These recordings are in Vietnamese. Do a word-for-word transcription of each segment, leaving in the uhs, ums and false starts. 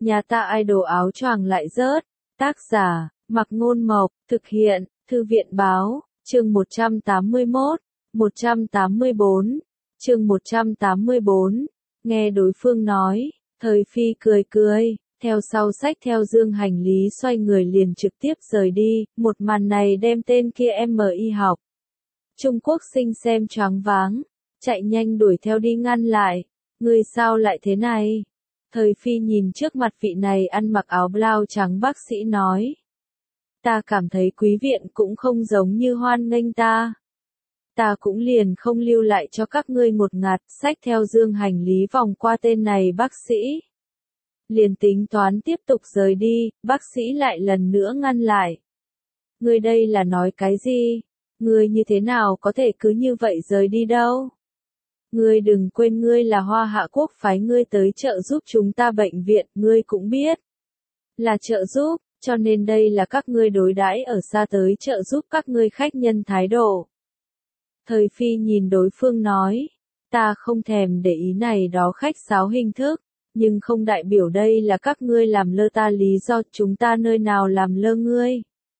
Nhà ta idol áo choàng lại rớt. Tác giả, Mặc Ngôn Mộc, thực hiện, Thư viện Báo, chương một trăm tám mươi mốt, một trăm tám mươi bốn, chương một trăm tám mươi bốn, nghe đối phương nói, Thời Phi cười cười, theo sau xách theo dương hành lý xoay người liền trực tiếp rời đi, một màn này đem tên kia em y học. Trung Quốc sinh xem choáng váng, chạy nhanh đuổi theo đi ngăn lại, người sao lại thế này? Thời Phi nhìn trước mặt vị này ăn mặc áo blau trắng bác sĩ nói. Ta cảm thấy quý viện cũng không giống như hoan nghênh ta. Ta cũng liền không lưu lại cho các ngươi một ngạt, xách theo dương hành lý vòng qua tên này bác sĩ. Liền tính toán tiếp tục rời đi, bác sĩ lại lần nữa ngăn lại. Ngươi đây là nói cái gì? Ngươi như thế nào có thể cứ như vậy rời đi đâu? Ngươi đừng quên ngươi là Hoa Hạ Quốc phái ngươi tới trợ giúp chúng ta bệnh viện, ngươi cũng biết. Là trợ giúp, cho nên đây là các ngươi đối đãi ở xa tới trợ giúp các ngươi khách nhân thái độ. Thời Phi nhìn đối phương nói, ta không thèm để ý này đó khách sáo hình thức, nhưng không đại biểu đây là các ngươi làm lơ ta lý do, chúng ta nơi nào làm lơ ngươi.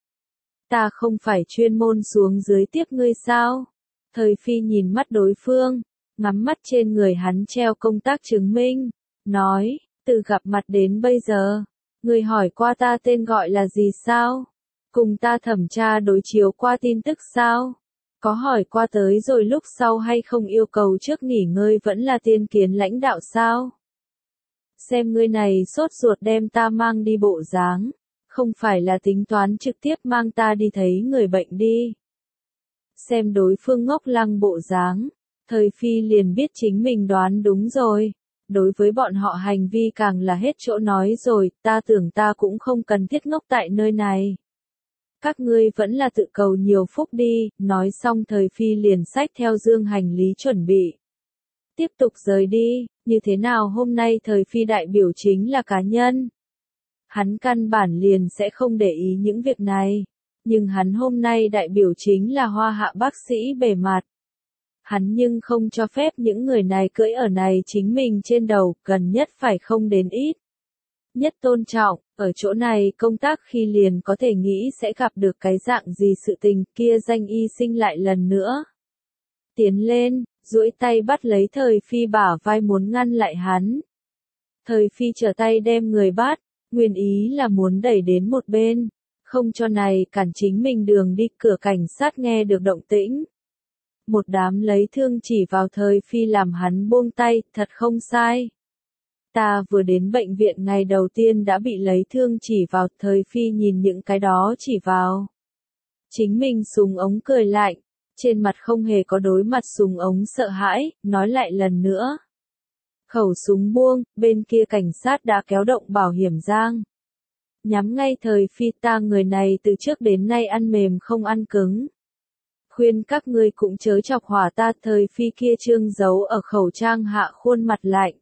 Ta không phải chuyên môn xuống dưới tiếp ngươi sao? Thời Phi nhìn mắt đối phương, ngắm mắt trên người hắn treo công tác chứng minh, nói, từ gặp mặt đến bây giờ, ngươi hỏi qua ta tên gọi là gì sao? Cùng ta thẩm tra đối chiếu qua tin tức sao? Có hỏi qua tới rồi lúc sau hay không yêu cầu trước nghỉ ngơi vẫn là tiên kiến lãnh đạo sao? Xem ngươi này sốt ruột đem ta mang đi bộ dáng, không phải là tính toán trực tiếp mang ta đi thấy người bệnh đi. Xem đối phương ngốc lăng bộ dáng, Thời Phi liền biết chính mình đoán đúng rồi. Đối với bọn họ hành vi càng là hết chỗ nói rồi, ta tưởng ta cũng không cần thiết ngốc tại nơi này. Các ngươi vẫn là tự cầu nhiều phúc đi, nói xong Thời Phi liền xách theo dương hành lý chuẩn bị. Tiếp tục rời đi, như thế nào hôm nay Thời Phi đại biểu chính là cá nhân. Hắn căn bản liền sẽ không để ý những việc này, nhưng hắn hôm nay đại biểu chính là Hoa Hạ bác sĩ bề mặt. Hắn nhưng không cho phép những người này cưỡi ở này chính mình trên đầu, gần nhất phải không đến ít. Nhất tôn trọng, ở chỗ này công tác khi liền có thể nghĩ sẽ gặp được cái dạng gì sự tình, kia danh y sinh lại lần nữa. Tiến lên, duỗi tay bắt lấy Thời Phi bả vai muốn ngăn lại hắn. Thời Phi trở tay đem người bắt, nguyên ý là muốn đẩy đến một bên, không cho này cản chính mình đường đi. Cửa cảnh sát nghe được động tĩnh. Một đám lấy thương chỉ vào Thời Phi làm hắn buông tay, thật không sai. Ta vừa đến bệnh viện ngày đầu tiên đã bị lấy thương chỉ vào, Thời Phi nhìn những cái đó chỉ vào. Chính mình súng ống cười lạnh, trên mặt không hề có đối mặt súng ống sợ hãi, nói lại lần nữa. Khẩu súng buông, bên kia cảnh sát đã kéo động bảo hiểm giang. Nhắm ngay Thời Phi, ta người này từ trước đến nay ăn mềm không ăn cứng. Khuyên các ngươi cũng chớ chọc hỏa ta. Thời Phi kia trương giấu ở khẩu trang hạ khuôn mặt lạnh.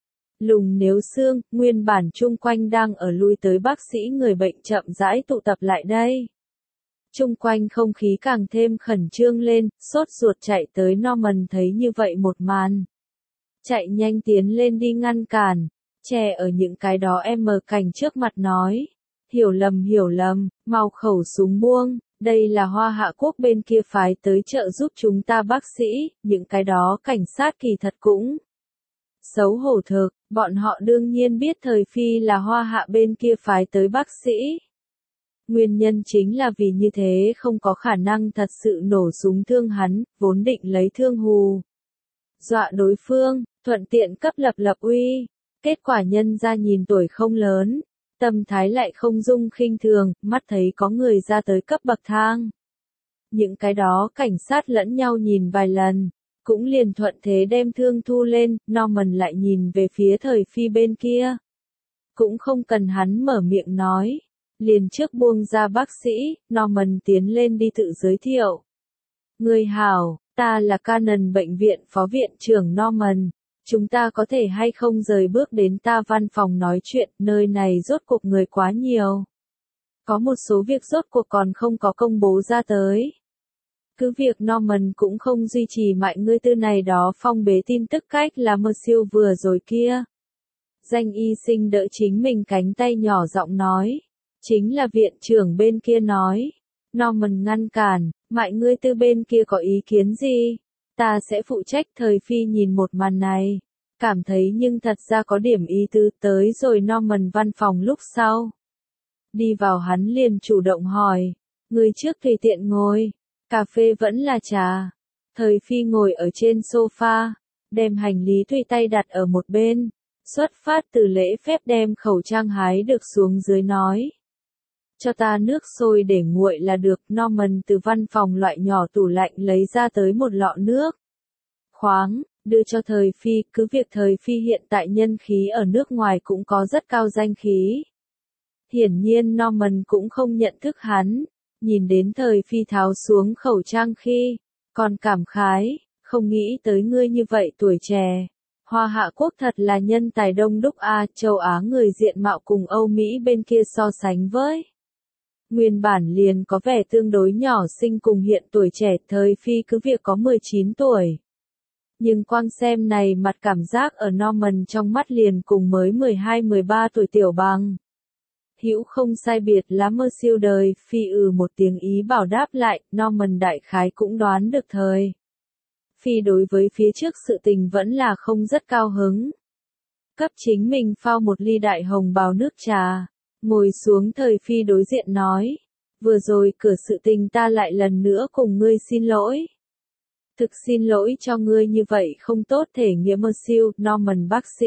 Lùng nếu xương, nguyên bản chung quanh đang ở lui tới bác sĩ người bệnh chậm rãi tụ tập lại đây. Chung quanh không khí càng thêm khẩn trương lên, sốt ruột chạy tới Norman thấy như vậy một màn. Chạy nhanh tiến lên đi ngăn cản, che ở những cái đó em mờ cảnh trước mặt nói. Hiểu lầm hiểu lầm, mau khẩu súng buông, đây là Hoa Hạ Quốc bên kia phái tới trợ giúp chúng ta bác sĩ, những cái đó cảnh sát kỳ thật cũng xấu hổ thực, bọn họ đương nhiên biết Thời Phi là Hoa Hạ bên kia phái tới bác sĩ. Nguyên nhân chính là vì như thế không có khả năng thật sự nổ súng thương hắn, vốn định lấy thương hù dọa đối phương, thuận tiện cấp lập lập uy. Kết quả nhân ra nhìn tuổi không lớn, tâm thái lại không dung khinh thường, mắt thấy có người ra tới cấp bậc thang. Những cái đó cảnh sát lẫn nhau nhìn vài lần, cũng liền thuận thế đem thương thu lên. Norman lại nhìn về phía Thời Phi bên kia. Cũng không cần hắn mở miệng nói, liền trước buông ra bác sĩ, Norman tiến lên đi tự giới thiệu. Người hảo, ta là Canon bệnh viện phó viện trưởng Norman, chúng ta có thể hay không rời bước đến ta văn phòng nói chuyện, nơi này rốt cuộc người quá nhiều. Có một số việc rốt cuộc còn không có công bố ra tới. Cứ việc Norman cũng không duy trì mạnh ngươi tư này đó phong bế tin tức cách là mơ siêu vừa rồi kia. Danh y sinh đỡ chính mình cánh tay nhỏ giọng nói. Chính là viện trưởng bên kia nói. Norman ngăn cản, Mại ngươi tư bên kia có ý kiến gì? Ta sẽ phụ trách. Thời Phi nhìn một màn này. Cảm thấy nhưng thật ra có điểm ý tứ. Tới rồi Norman văn phòng lúc sau. Đi vào hắn liền chủ động hỏi. Người trước tùy tiện ngồi. Cà phê vẫn là trà. Thời Phi ngồi ở trên sofa. Đem hành lý tùy tay đặt ở một bên. Xuất phát từ lễ phép đem khẩu trang hái được xuống dưới nói. Cho ta nước sôi để nguội là được. Norman từ văn phòng loại nhỏ tủ lạnh lấy ra tới một lọ nước khoáng, đưa cho Thời Phi. Cứ việc Thời Phi hiện tại nhân khí ở nước ngoài cũng có rất cao danh khí. Hiển nhiên Norman cũng không nhận thức hắn. Nhìn đến Thời Phi tháo xuống khẩu trang khi, còn cảm khái, không nghĩ tới ngươi như vậy tuổi trẻ. Hoa Hạ Quốc thật là nhân tài đông đúc a, châu Á người diện mạo cùng Âu Mỹ bên kia so sánh với. Nguyên bản liền có vẻ tương đối nhỏ xinh cùng hiện tuổi trẻ. Thời Phi cứ việc có mười chín tuổi. Nhưng quang xem này mặt cảm giác ở Norman trong mắt liền cùng mới mười hai mười ba tuổi tiểu bằng. Hữu không sai biệt lắm mơ siêu đời. Phi ừ một tiếng ý bảo đáp lại. Norman đại khái cũng đoán được Thời Phi đối với phía trước sự tình vẫn là không rất cao hứng. Cấp chính mình phao một ly đại hồng bào nước trà. Ngồi xuống. Thời Phi đối diện nói. Vừa rồi cửa sự tình ta lại lần nữa cùng ngươi xin lỗi. Thực xin lỗi cho ngươi như vậy không tốt thể nghĩa mơ siêu. Norman bác sĩ.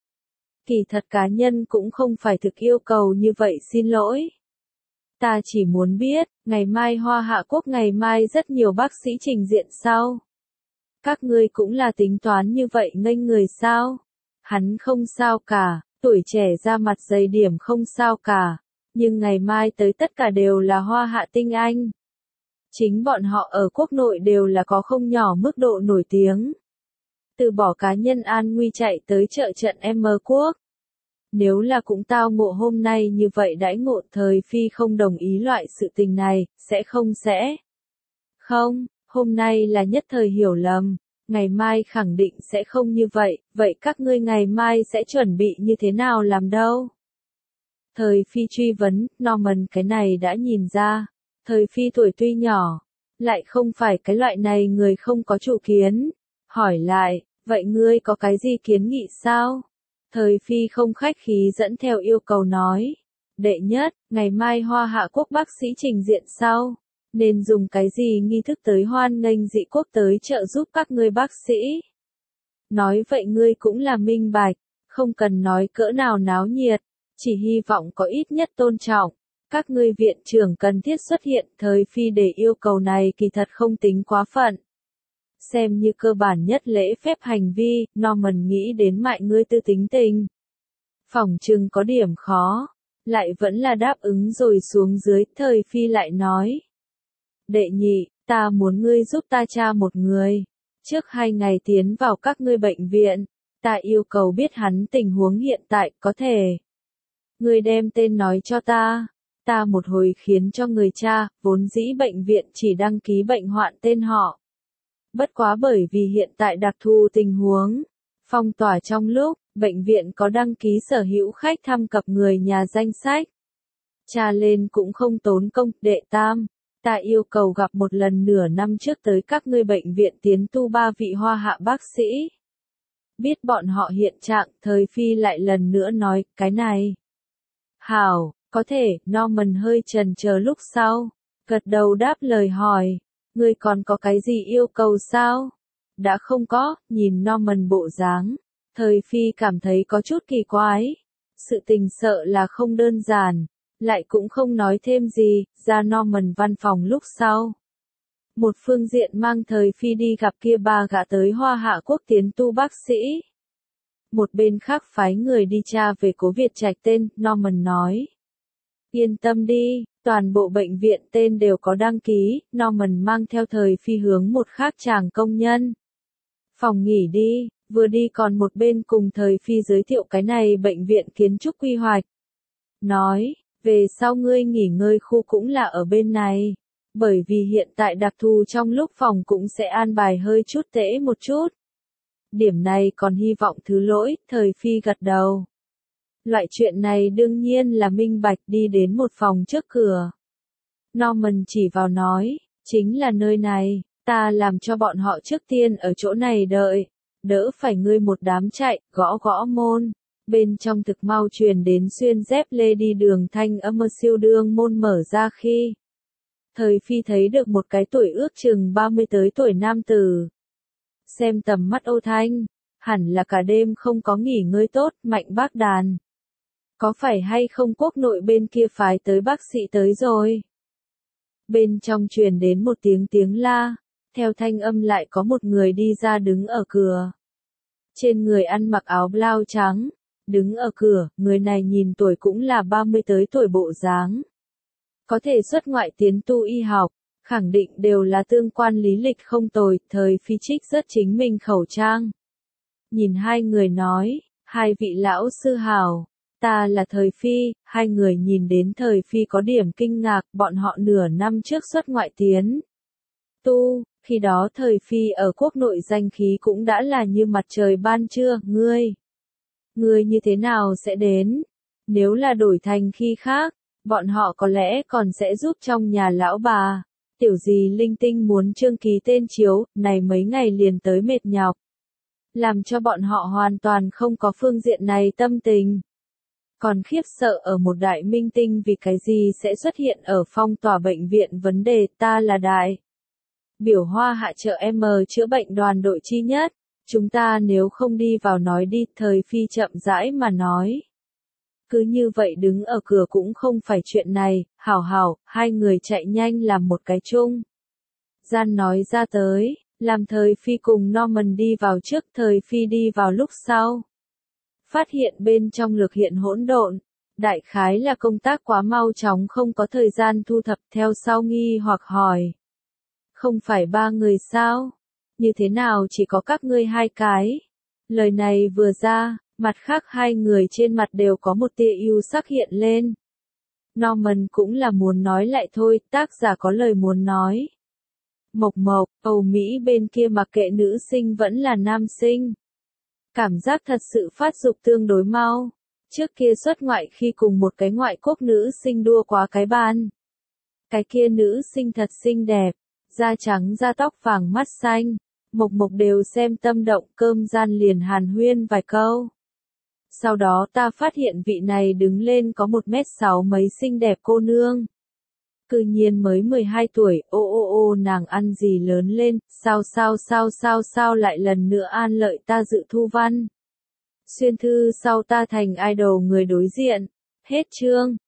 Kỳ thật cá nhân cũng không phải thực yêu cầu như vậy xin lỗi. Ta chỉ muốn biết, ngày mai Hoa Hạ Quốc ngày mai rất nhiều bác sĩ trình diện sao? Các ngươi cũng là tính toán như vậy nghênh người sao? Hắn không sao cả, tuổi trẻ ra mặt dày điểm không sao cả, nhưng ngày mai tới tất cả đều là Hoa Hạ tinh anh. Chính bọn họ ở quốc nội đều là có không nhỏ mức độ nổi tiếng. Từ bỏ cá nhân an nguy chạy tới trợ trận M quốc. Nếu là cũng tao ngộ hôm nay như vậy đãi ngộ. Thời Phi không đồng ý loại sự tình này, sẽ không sẽ. Không, hôm nay là nhất thời hiểu lầm, ngày mai khẳng định sẽ không như vậy, vậy các ngươi ngày mai sẽ chuẩn bị như thế nào làm đâu? Thời Phi truy vấn. Norman cái này đã nhìn ra. Thời Phi tuổi tuy nhỏ, lại không phải cái loại này người không có chủ kiến. Hỏi lại, vậy ngươi có cái gì kiến nghị sao? Thời Phi không khách khí dẫn theo yêu cầu nói. Đệ nhất, ngày mai Hoa Hạ Quốc bác sĩ trình diện sau. Nên dùng cái gì nghi thức tới hoan nghênh dị quốc tới trợ giúp các ngươi bác sĩ? Nói vậy ngươi cũng là minh bạch, không cần nói cỡ nào náo nhiệt, chỉ hy vọng có ít nhất tôn trọng. Các ngươi viện trưởng cần thiết xuất hiện. Thời Phi để yêu cầu này kỳ thật không tính quá phận. Xem như cơ bản nhất lễ phép hành vi. Norman nghĩ đến Mại ngươi tư tính tình. Phỏng chừng có điểm khó. Lại vẫn là đáp ứng rồi xuống dưới. Thời Phi lại nói. Đệ nhị, ta muốn ngươi giúp ta tra một người. Trước hai ngày tiến vào các ngươi bệnh viện. Ta yêu cầu biết hắn tình huống hiện tại, có thể. Ngươi đem tên nói cho ta. Ta một hồi khiến cho người cha. Vốn dĩ bệnh viện chỉ đăng ký bệnh hoạn tên họ. Bất quá bởi vì hiện tại đặc thù tình huống, phong tỏa trong lúc, bệnh viện có đăng ký sở hữu khách thăm cập người nhà danh sách. Tra lên cũng không tốn công. Đệ tam, ta yêu cầu gặp một lần nửa năm trước tới các ngươi bệnh viện tiến tu ba vị Hoa Hạ bác sĩ. Biết bọn họ hiện trạng. Thời Phi lại lần nữa nói, cái này. Hảo, có thể. Norman hơi chần chờ lúc sau, gật đầu đáp lời hỏi. Ngươi còn có cái gì yêu cầu sao? Đã không có. Nhìn Norman bộ dáng, Thời Phi cảm thấy có chút kỳ quái. Sự tình sợ là không đơn giản. Lại cũng không nói thêm gì. Ra Norman văn phòng lúc sau. Một phương diện mang Thời Phi đi gặp kia ba gã tới Hoa Hạ Quốc tiến tu bác sĩ. Một bên khác phái người đi tra về Cố Việt Trạch tên. Norman nói. Yên tâm đi. Toàn bộ bệnh viện tên đều có đăng ký. Norman mang theo Thời Phi hướng một khác chàng công nhân phòng nghỉ đi. Vừa đi còn một bên cùng Thời Phi giới thiệu cái này bệnh viện kiến trúc quy hoạch. Nói, về sau ngươi nghỉ ngơi khu cũng là ở bên này. Bởi vì hiện tại đặc thù trong lúc phòng cũng sẽ an bài hơi chút tễ một chút. Điểm này còn hy vọng thứ lỗi. Thời Phi gật đầu. Loại chuyện này đương nhiên là minh bạch, đi đến một phòng trước cửa. Norman chỉ vào nói, chính là nơi này, ta làm cho bọn họ trước tiên ở chỗ này đợi, đỡ phải ngươi một đám chạy, gõ gõ môn. Bên trong thực mau truyền đến xuyên dép lê đi đường thanh âm, siêu đương môn mở ra khi Thời Phi thấy được một cái tuổi ước chừng ba mươi tới tuổi nam tử. Xem tầm mắt Ô Thanh, hẳn là cả đêm không có nghỉ ngơi tốt, Mạnh Bác Đàn. Có phải hay không quốc nội bên kia phái tới bác sĩ tới rồi? Bên trong truyền đến một tiếng tiếng la, theo thanh âm lại có một người đi ra đứng ở cửa. Trên người ăn mặc áo blau trắng, đứng ở cửa, người này nhìn tuổi cũng là ba mươi tới tuổi bộ dáng. Có thể xuất ngoại tiến tu y học, khẳng định đều là tương quan lý lịch không tồi. Thời Phi trích rất chính mình khẩu trang. Nhìn hai người nói, hai vị lão sư hảo, ta là Thời Phi. Hai người nhìn đến Thời Phi có điểm kinh ngạc, bọn họ nửa năm trước xuất ngoại tiến tu, khi đó Thời Phi ở quốc nội danh khí cũng đã là như mặt trời ban trưa. Ngươi, ngươi như thế nào sẽ đến? Nếu là đổi thành khi khác, bọn họ có lẽ còn sẽ giúp trong nhà lão bà. Tiểu gì linh tinh muốn trương ký tên chiếu, này mấy ngày liền tới mệt nhọc. Làm cho bọn họ hoàn toàn không có phương diện này tâm tình. Còn khiếp sợ ở một đại minh tinh vì cái gì sẽ xuất hiện ở phong tỏa bệnh viện. Vấn đề ta là đại biểu Hoa Hạ trợ em chữa bệnh đoàn đội chi nhất. Chúng ta nếu không đi vào nói đi. Thời Phi chậm rãi mà nói. Cứ như vậy đứng ở cửa cũng không phải chuyện này. Hảo hảo, hai người chạy nhanh làm một cái chung gian nói ra tới, làm Thời Phi cùng Norman đi vào trước. Thời Phi đi vào lúc sau, phát hiện bên trong lực hiện hỗn độn, đại khái là công tác quá mau chóng không có thời gian thu thập. Theo sau nghi hoặc hỏi, không phải ba người sao? Như thế nào chỉ có các ngươi hai cái? Lời này vừa ra, mặt khác hai người trên mặt đều có một tia ưu sắc hiện lên. Norman cũng là muốn nói lại thôi, tác giả có lời muốn nói. Mộc Mộc, Âu Mỹ bên kia mặc kệ nữ sinh vẫn là nam sinh. Cảm giác thật sự phát dục tương đối mau. Trước kia xuất ngoại khi cùng một cái ngoại quốc nữ sinh đua quá cái ban. Cái kia nữ sinh thật xinh đẹp, da trắng da tóc vàng mắt xanh. Mộc Mộc đều xem tâm động, cơm gian liền hàn huyên vài câu. Sau đó ta phát hiện vị này đứng lên có một mét sáu mấy xinh đẹp cô nương. Cư nhiên mới mười hai tuổi, ô ô ô nàng ăn gì lớn lên, sao sao sao sao sao lại lần nữa an lợi ta dự thu văn. Xuyên thư sau ta thành idol người đối diện. Hết chương.